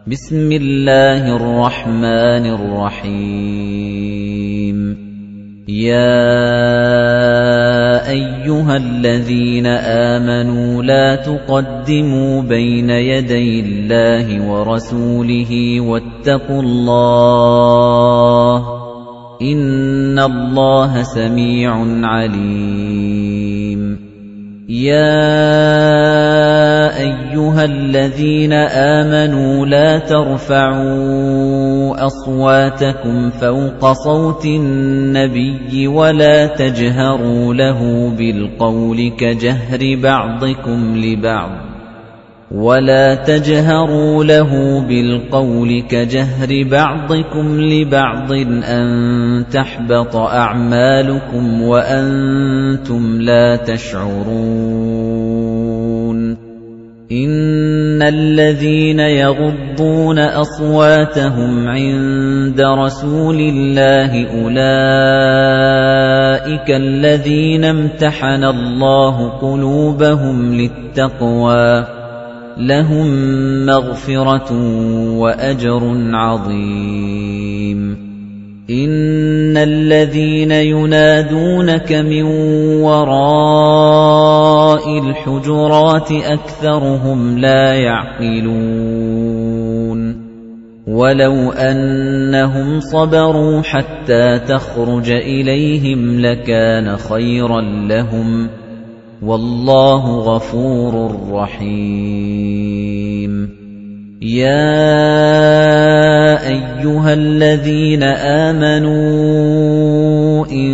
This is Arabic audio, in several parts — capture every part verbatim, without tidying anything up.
بسم الله الرحمن الرحيم يا أيها الذين آمنوا لا تقدموا بين يدي الله ورسوله واتقوا الله إن الله سميع عليم يا أيها الذين آمنوا لا ترفعوا أصواتكم فوق صوت النبي ولا تجهروا له بالقول كجهر بعضكم لبعض ولا تجهروا له بالقول كجهر بعضكم لبعض أن تحبط أعمالكم وأنتم لا تشعرون إن الذين يغضون أصواتهم عند رسول الله أولئك الذين امتحن الله قلوبهم للتقوى لهم مغفرة وأجر عظيم إن الذين ينادونك من وراء الحجرات أكثرهم لا يعقلون ولو أنهم صبروا حتى تخرج إليهم لكان خيرا لهم والله غفور رحيم يا أيها الذين آمنوا إن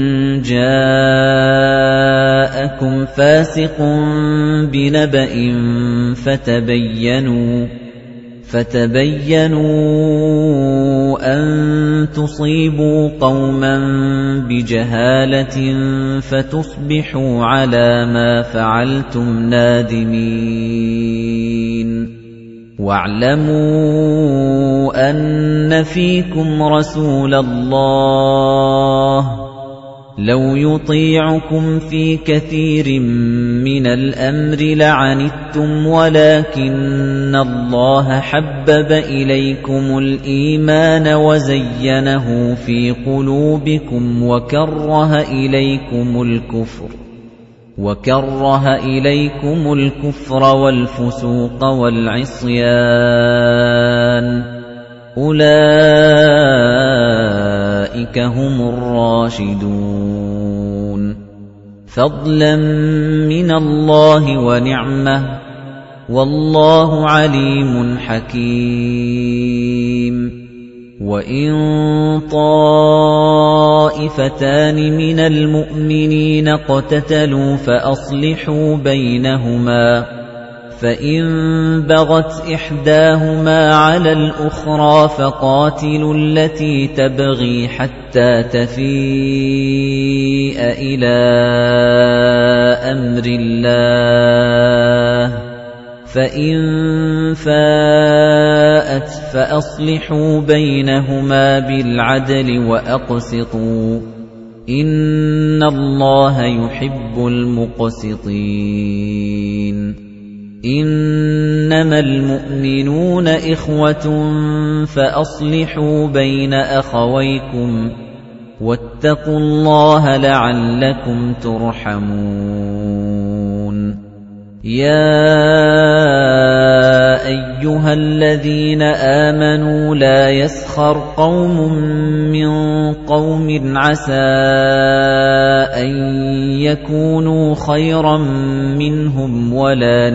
جاءكم فاسق بنبأ فتبينوا فتبينوا أن تصيبوا قوما بجهالة فتصبحوا على ما فعلتم نادمين واعلموا أن فيكم رسول الله لو يطيعكم في كثير من الأمر لعنتم ولكن الله حبب إليكم الإيمان وزينه في قلوبكم وكره إليكم الكفر وكره إليكم الكفر والفسوق والعصيان أولئك هم الراشدون فضلا من الله ونعمة والله عليم حكيم وإن طائفتان من المؤمنين اقتتلوا فأصلحوا بينهما فإن بغت إحداهما على الأخرى فقاتلوا التي تبغي حتى تفيء إلى أمر الله فإن فاءت فأصلحوا بينهما بالعدل وأقسطوا إن الله يحب المقسطين إنما المؤمنون إخوة فأصلحوا بين أخويكم واتقوا الله لعلكم ترحمون يا أيها الذين آمنوا لا يسخر قوم من قوم عسى أن يكونوا خيرا منهم ولا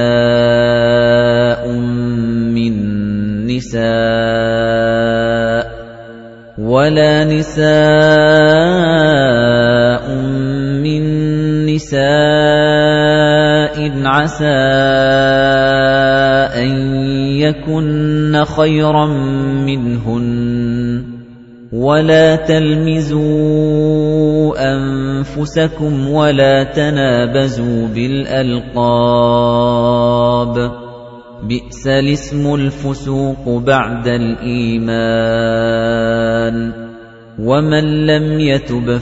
نساء من نساء ولا نساء من نساء عسى أن يكن خيرا منهن ولا تلمزوا أنفسكم ولا تنابزوا بالألقاب بئس الاسم الفسوق بعد الإيمان ومن لم يتب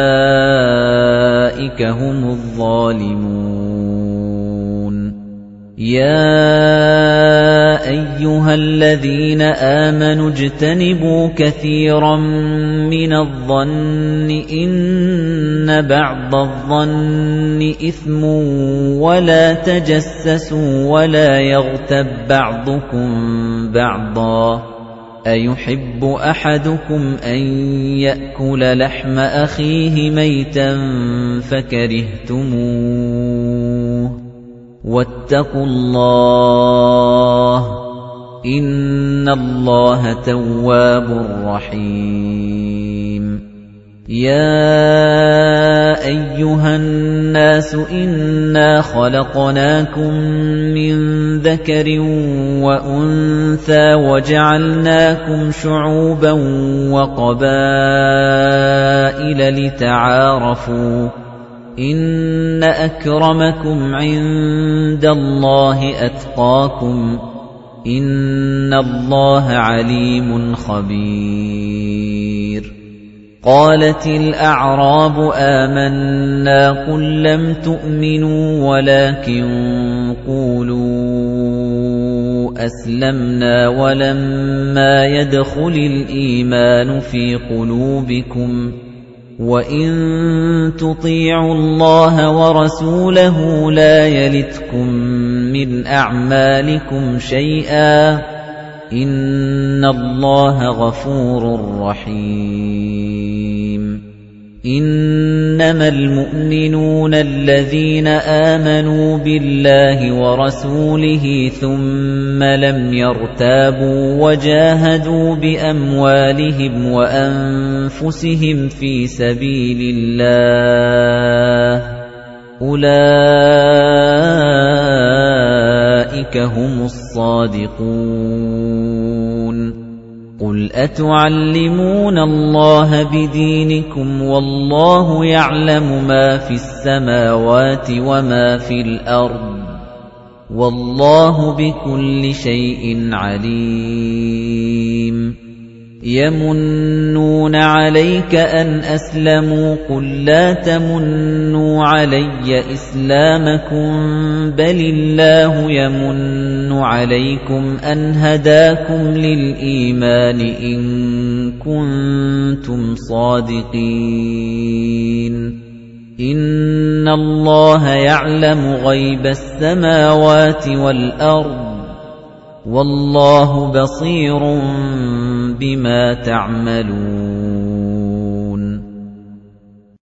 فأولئك هم الظالمون يَا أَيُّهَا الَّذِينَ آمَنُوا اجْتَنِبُوا كَثِيرًا مِنَ الظَّنِّ إِنَّ بَعْضَ الظَّنِّ إِثْمٌ وَلَا تَجَسَّسُوا وَلَا يَغْتَب بَّعْضُكُم بَعْضًا أَيُحِبُّ أَحَدُكُمْ أَن يَأْكُلَ لَحْمَ أَخِيهِ مَيْتًا فَكَرِهْتُمُوهُ وَاتَّقُوا اللَّهَ إِنَّ اللَّهَ تَوَّابٌ رَّحِيمٌ يَا أَيُّهَا النَّاسُ إِنَّا خَلَقْنَاكُم مِّن ذَكَرٍ وَأُنثَىٰ وَجَعَلْنَاكُمْ شُعُوبًا وَقَبَائِلَ لِتَعَارَفُوا إِنَّ أَكْرَمَكُمْ عِندَ اللَّهِ أَتْقَاكُمْ إِنَّ اللَّهَ عَلِيمٌ خَبِيرٌ قَالَتِ الْأَعْرَابُ آمَنَّا قُل لَّمْ تُؤْمِنُوا وَلَكِن قُولُوا أَسْلَمْنَا وَلَمَّا يَدْخُلِ الْإِيمَانُ فِي قُلُوبِكُمْ وَإِن تُطِيعُوا اللَّهَ وَرَسُولَهُ لَا يَلِتْكُم مِّنْ أَعْمَالِكُمْ شَيْئًا إِنَّ اللَّهَ غَفُورٌ رَّحِيمٌ إِنَّمَا الْمُؤْمِنُونَ الَّذِينَ آمَنُوا بِاللَّهِ وَرَسُولِهِ ثُمَّ لَمْ يَرْتَابُوا وَجَاهَدُوا بِأَمْوَالِهِمْ وَأَنفُسِهِمْ فِي سَبِيلِ اللَّهِ أُولَئِكَ هُمُ الصَّادِقُونَ قُلْ أَتُعَلِّمُونَ اللَّهَ بِدِينِكُمْ وَاللَّهُ يَعْلَمُ مَا فِي السَّمَاوَاتِ وَمَا فِي الْأَرْضِ وَاللَّهُ بِكُلِّ شَيْءٍ عَلِيمٌ يَمُنُّونَ عَلَيْكَ أَنْ أَسْلَمُوا قُل لَّا تَمُنُّوا عَلَيَّ إِسْلَامَكُم بَلِ اللَّهُ يَمُنُّ عَلَيْكُمْ أَنْ هَدَاكُمْ لِلْإِيمَانِ إِن كُنتُمْ صَادِقِينَ إِنَّ اللَّهَ يَعْلَمُ غَيْبَ السَّمَاوَاتِ وَالْأَرْضِ وَاللَّهُ بَصِيرٌ بِمَا تَعْمَلُونَ